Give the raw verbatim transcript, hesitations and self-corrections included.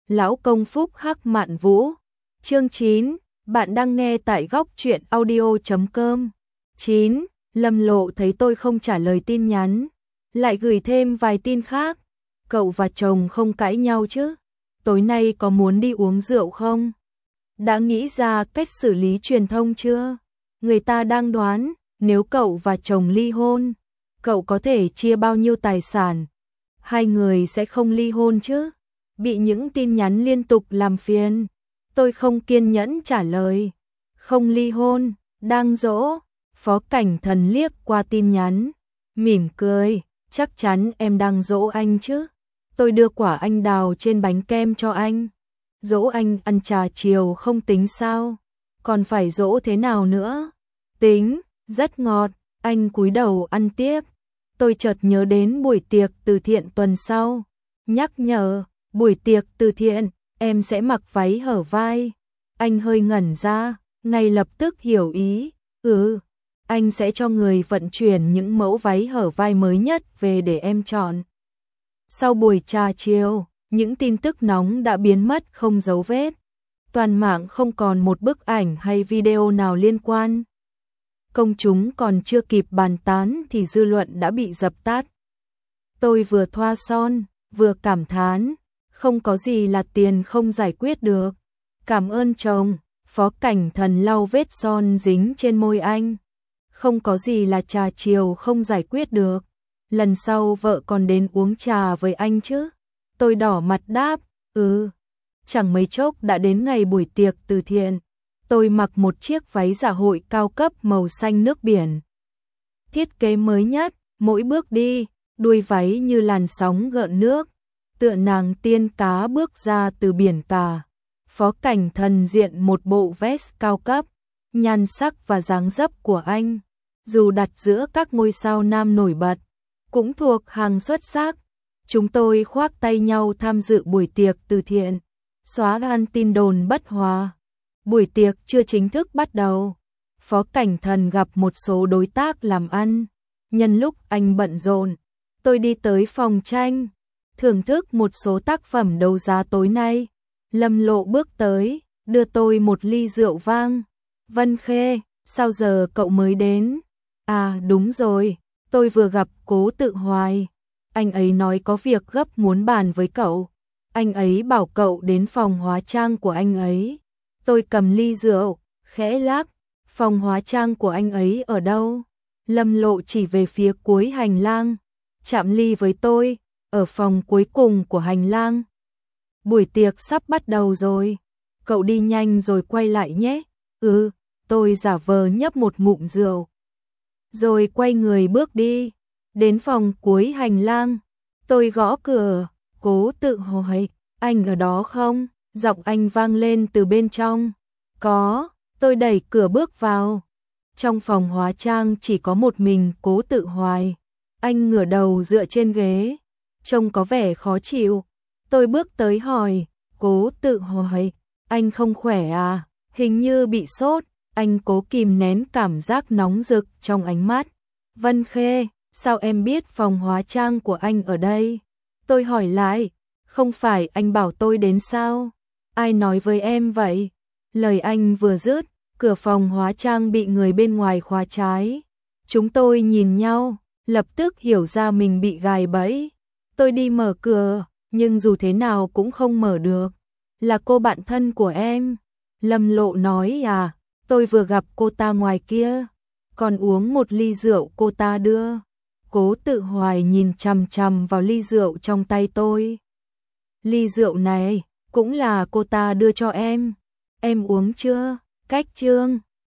Lão công phúc hắc mạn vũ. Chương chín, bạn đang nghe tại góc truyện audio chấm com. chín. Lâm Lộ thấy tôi không trả lời tin nhắn, lại gửi thêm vài tin khác. Cậu và chồng không cãi nhau chứ? Tối nay có muốn đi uống rượu không? Đã nghĩ ra cách xử lý truyền thông chưa? Người ta đang đoán, nếu cậu và chồng ly hôn, cậu có thể chia bao nhiêu tài sản? Hai người sẽ không ly hôn chứ? Bị những tin nhắn liên tục làm phiền, tôi không kiên nhẫn trả lời. Không ly hôn, đang dỗ. Phó Cảnh Thần liếc qua tin nhắn, mỉm cười, chắc chắn em đang dỗ anh chứ? Tôi đưa quả anh đào trên bánh kem cho anh. Dỗ anh ăn trà chiều không tính sao? Còn phải dỗ thế nào nữa? Tính, rất ngọt. Anh cúi đầu ăn tiếp. Tôi chợt nhớ đến buổi tiệc từ thiện tuần sau. Nhắc nhở, buổi tiệc từ thiện, em sẽ mặc váy hở vai. Anh hơi ngẩn ra, ngay lập tức hiểu ý. Ừ, anh sẽ cho người vận chuyển những mẫu váy hở vai mới nhất về để em chọn. Sau buổi trà chiều, những tin tức nóng đã biến mất không dấu vết. Toàn mạng không còn một bức ảnh hay video nào liên quan. Công chúng còn chưa kịp bàn tán thì dư luận đã bị dập tắt. Tôi vừa thoa son, vừa cảm thán, không có gì là tiền không giải quyết được. Cảm ơn chồng. Phó Cảnh Thần lau vết son dính trên môi anh. Không có gì là trà chiều không giải quyết được. Lần sau vợ còn đến uống trà với anh chứ? Tôi đỏ mặt đáp, ừ. Chẳng mấy chốc đã đến ngày buổi tiệc từ thiện. Tôi mặc một chiếc váy dạ hội cao cấp màu xanh nước biển. Thiết kế mới nhất, mỗi bước đi, đuôi váy như làn sóng gợn nước, tựa nàng tiên cá bước ra từ biển cả. Phó Cảnh Thần diện một bộ vest cao cấp, nhan sắc và dáng dấp của anh, dù đặt giữa các ngôi sao nam nổi bật, cũng thuộc hàng xuất sắc. Chúng tôi khoác tay nhau tham dự buổi tiệc từ thiện, xóa tan tin đồn bất hòa. Buổi tiệc chưa chính thức bắt đầu. Phó Cảnh Thần gặp một số đối tác làm ăn. Nhân lúc anh bận rộn, tôi đi tới phòng tranh, thưởng thức một số tác phẩm đấu giá tối nay. Lâm Lộ bước tới, đưa tôi một ly rượu vang. Vân Khê, sao giờ cậu mới đến? À đúng rồi, tôi vừa gặp Cố Tự Hoài. Anh ấy nói có việc gấp muốn bàn với cậu. Anh ấy bảo cậu đến phòng hóa trang của anh ấy. Tôi cầm ly rượu, khẽ lắc. Phòng hóa trang của anh ấy ở đâu? Lâm Lộ chỉ về phía cuối hành lang. Chạm ly với tôi, ở phòng cuối cùng của hành lang. Buổi tiệc sắp bắt đầu rồi. Cậu đi nhanh rồi quay lại nhé. Ừ, tôi giả vờ nhấp một ngụm rượu. Rồi quay người bước đi. Đến phòng cuối hành lang. Tôi gõ cửa. Cố Tự Hoài, anh ở đó không? Giọng anh vang lên từ bên trong. Có, tôi đẩy cửa bước vào. Trong phòng hóa trang chỉ có một mình Cố Tự Hoài. Anh ngửa đầu dựa trên ghế, trông có vẻ khó chịu. Tôi bước tới hỏi, Cố Tự Hoài, anh không khỏe à? Hình như bị sốt. Anh cố kìm nén cảm giác nóng rực trong ánh mắt. Vân Khê, sao em biết phòng hóa trang của anh ở đây? Tôi hỏi lại, không phải anh bảo tôi đến sao? Ai nói với em vậy? Lời anh vừa dứt, cửa phòng hóa trang bị người bên ngoài khóa trái. Chúng tôi nhìn nhau, lập tức hiểu ra mình bị gài bẫy. Tôi đi mở cửa, nhưng dù thế nào cũng không mở được. Là cô bạn thân của em. Lâm Lộ nói à, tôi vừa gặp cô ta ngoài kia, còn uống một ly rượu cô ta đưa. Cố Tự Hoài nhìn chằm chằm vào ly rượu trong tay tôi. Ly rượu này cũng là cô ta đưa cho em. Em uống chưa? Cách chương